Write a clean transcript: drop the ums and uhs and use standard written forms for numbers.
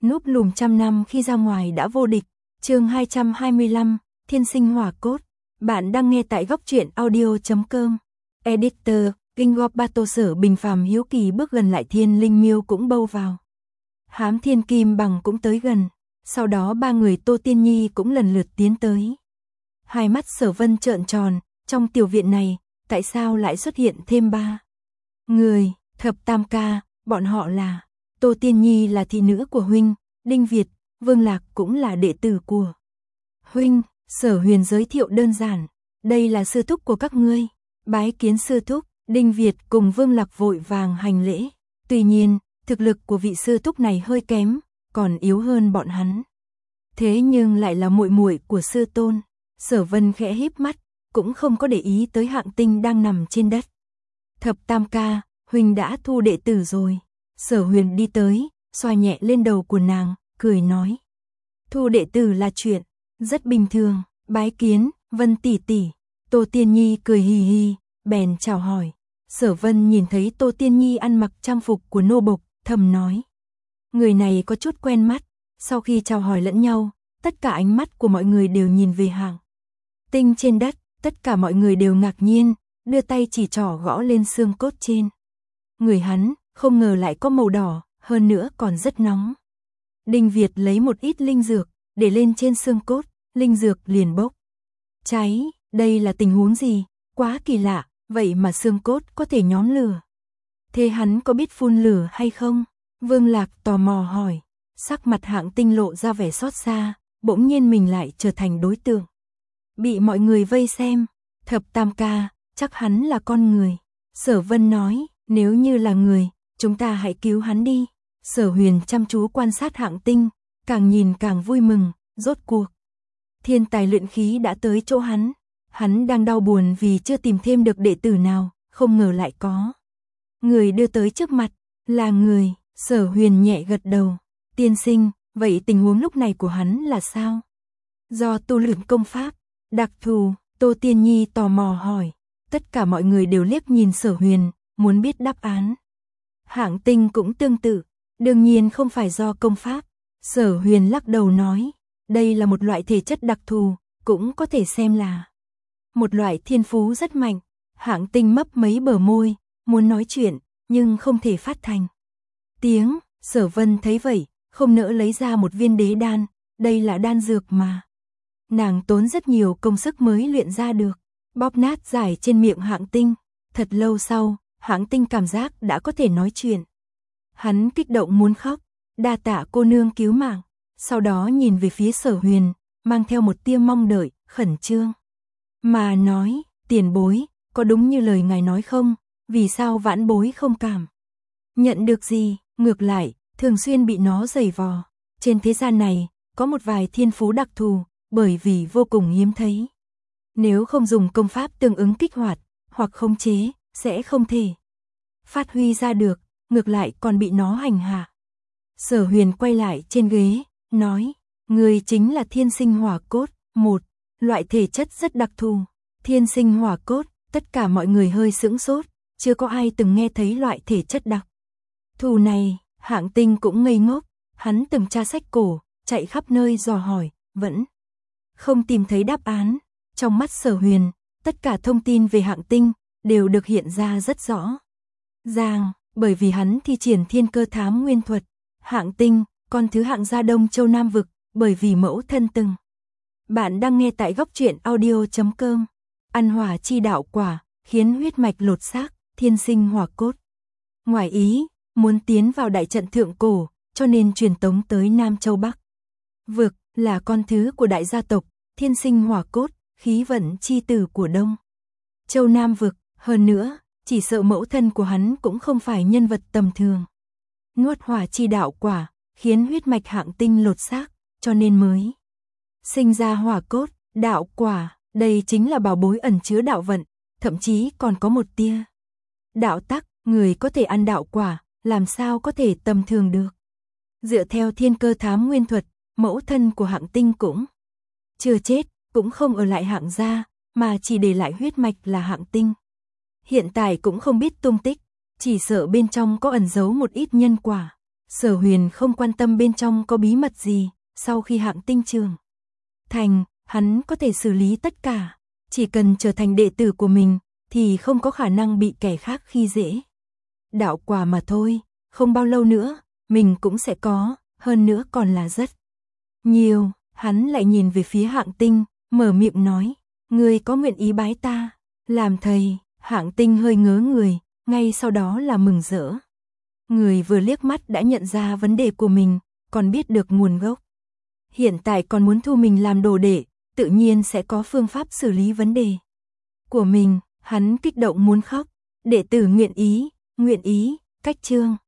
núp lùm trăm năm khi ra ngoài đã vô địch. Chương 225, Thiên sinh hỏa cốt. Bạn đang nghe tại góc truyện audio.com. Editor, Kinh Gop Bato Sở Bình Phàm hiếu kỳ bước gần lại, Thiên Linh Miêu cũng bâu vào. Hám Thiên Kim Bằng cũng tới gần. Sau đó ba người Tô Tiên Nhi cũng lần lượt tiến tới. Hai mắt Sở Vân trợn tròn, trong tiểu viện này, tại sao lại xuất hiện thêm ba người? Thập Tam ca, bọn họ là... Tô Tiên Nhi là thị nữ của huynh, Đinh Việt, Vương Lạc cũng là đệ tử của huynh. Sở Huyền giới thiệu đơn giản, đây là sư thúc của các ngươi. Bái kiến sư thúc. Đinh Việt cùng Vương Lạc vội vàng hành lễ. Tuy nhiên, thực lực của vị sư thúc này hơi kém, còn yếu hơn bọn hắn. Thế nhưng lại là muội muội của sư tôn. Sở Vân khẽ híp mắt, cũng không có để ý tới Hạng Tinh đang nằm trên đất. Thập Tam ca, huynh đã thu đệ tử rồi. Sở Huyền đi tới, xoa nhẹ lên đầu của nàng, cười nói. Thu đệ tử là chuyện rất bình thường. Bái kiến, Vân tỷ tỷ. Tô Tiên Nhi cười hì hì, bèn chào hỏi. Sở Vân nhìn thấy Tô Tiên Nhi ăn mặc trang phục của nô bộc, thầm nói. Người này có chút quen mắt. Sau khi chào hỏi lẫn nhau, tất cả ánh mắt của mọi người đều nhìn về Hạng Tinh trên đất. Tất cả mọi người đều ngạc nhiên, đưa tay chỉ trỏ gõ lên xương cốt trên người hắn, không ngờ lại có màu đỏ, hơn nữa còn rất nóng. Đinh Việt lấy một ít linh dược, để lên trên xương cốt, linh dược liền bốc cháy. Đây là tình huống gì? Quá kỳ lạ, vậy mà xương cốt có thể nhóm lửa. Thế hắn có biết phun lửa hay không? Vương Lạc tò mò hỏi. Sắc mặt Hạng Tinh lộ ra vẻ xót xa, bỗng nhiên mình lại trở thành đối tượng bị mọi người vây xem. Thập Tam ca, chắc hắn là con người. Sở Vân nói, nếu như là người, chúng ta hãy cứu hắn đi. Sở Huyền chăm chú quan sát Hạng Tinh, càng nhìn càng vui mừng, rốt cuộc thiên tài luyện khí đã tới chỗ hắn. Hắn đang đau buồn vì chưa tìm thêm được đệ tử nào, không ngờ lại có người đưa tới trước mặt, là người. Sở Huyền nhẹ gật đầu. Tiên sinh, vậy tình huống lúc này của hắn là sao? Do tu luyện công pháp đặc thù? Tô Tiên Nhi tò mò hỏi. Tất cả mọi người đều liếc nhìn Sở Huyền, muốn biết đáp án. Hạng Tinh cũng tương tự, đương nhiên không phải do công pháp. Sở Huyền lắc đầu nói, đây là một loại thể chất đặc thù, cũng có thể xem là một loại thiên phú rất mạnh. Hạng Tinh mấp mấy bờ môi, muốn nói chuyện, nhưng không thể phát thành tiếng. Sở Vân thấy vậy, không nỡ lấy ra một viên đế đan, đây là đan dược mà nàng tốn rất nhiều công sức mới luyện ra được. Bóp nát giải trên miệng Hạng Tinh. Thật lâu sau, Hạng Tinh cảm giác đã có thể nói chuyện. Hắn kích động muốn khóc, đa tạ cô nương cứu mạng. Sau đó nhìn về phía Sở Huyền, mang theo một tia mong đợi, khẩn trương mà nói, tiền bối, có đúng như lời ngài nói không? Vì sao vãn bối không cảm nhận được gì, ngược lại, thường xuyên bị nó giày vò. Trên thế gian này, có một vài thiên phú đặc thù, bởi vì vô cùng hiếm thấy. Nếu không dùng công pháp tương ứng kích hoạt, hoặc khống chế, sẽ không thể phát huy ra được, ngược lại còn bị nó hành hạ. Sở Huyền quay lại trên ghế, nói, người chính là thiên sinh hỏa cốt, một loại thể chất rất đặc thù. Thiên sinh hỏa cốt, tất cả mọi người hơi sững sốt, chưa có ai từng nghe thấy loại thể chất đặc thù này. Hạng Tinh cũng ngây ngốc, hắn từng tra sách cổ, chạy khắp nơi dò hỏi, vẫn không tìm thấy đáp án. Trong mắt Sở Huyền, tất cả thông tin về Hạng Tinh đều được hiện ra rất rõ ràng, bởi vì hắn thi triển thiên cơ thám nguyên thuật. Hạng Tinh, con thứ Hạng gia Đông Châu Nam Vực, bởi vì mẫu thân từng. Bạn đang nghe tại góc truyện audio.com. Ăn hỏa chi đạo quả, khiến huyết mạch lột xác, thiên sinh hỏa cốt. Ngoài ý, muốn tiến vào đại trận thượng cổ, cho nên truyền tống tới Nam Châu Bắc Vực, là con thứ của đại gia tộc, thiên sinh hỏa cốt, khí vận chi tử của Đông Châu Nam Vực. Hơn nữa, chỉ sợ mẫu thân của hắn cũng không phải nhân vật tầm thường. Nuốt hỏa chi đạo quả, khiến huyết mạch Hạng Tinh lột xác, cho nên mới sinh ra hỏa cốt, đạo quả. Đây chính là bảo bối ẩn chứa đạo vận, thậm chí còn có một tia đạo tắc. Người có thể ăn đạo quả, làm sao có thể tầm thường được. Dựa theo thiên cơ thám nguyên thuật, mẫu thân của Hạng Tinh cũng chưa chết, cũng không ở lại Hạng gia, mà chỉ để lại huyết mạch là Hạng Tinh. Hiện tại cũng không biết tung tích, chỉ sợ bên trong có ẩn giấu một ít nhân quả. Sở Huyền không quan tâm bên trong có bí mật gì, sau khi Hạng Tinh trưởng thành, hắn có thể xử lý tất cả, chỉ cần trở thành đệ tử của mình, thì không có khả năng bị kẻ khác khi dễ. Đạo quả mà thôi, không bao lâu nữa, mình cũng sẽ có, hơn nữa còn là rất nhiều. Hắn lại nhìn về phía Hạng Tinh, mở miệng nói, ngươi có nguyện ý bái ta làm thầy? Hạng Tinh hơi ngớ người, ngay sau đó là mừng rỡ. Người vừa liếc mắt đã nhận ra vấn đề của mình, còn biết được nguồn gốc. Hiện tại còn muốn thu mình làm đồ đệ, tự nhiên sẽ có phương pháp xử lý vấn đề của mình. Hắn kích động muốn khóc. Đệ tử nguyện ý, cách chương.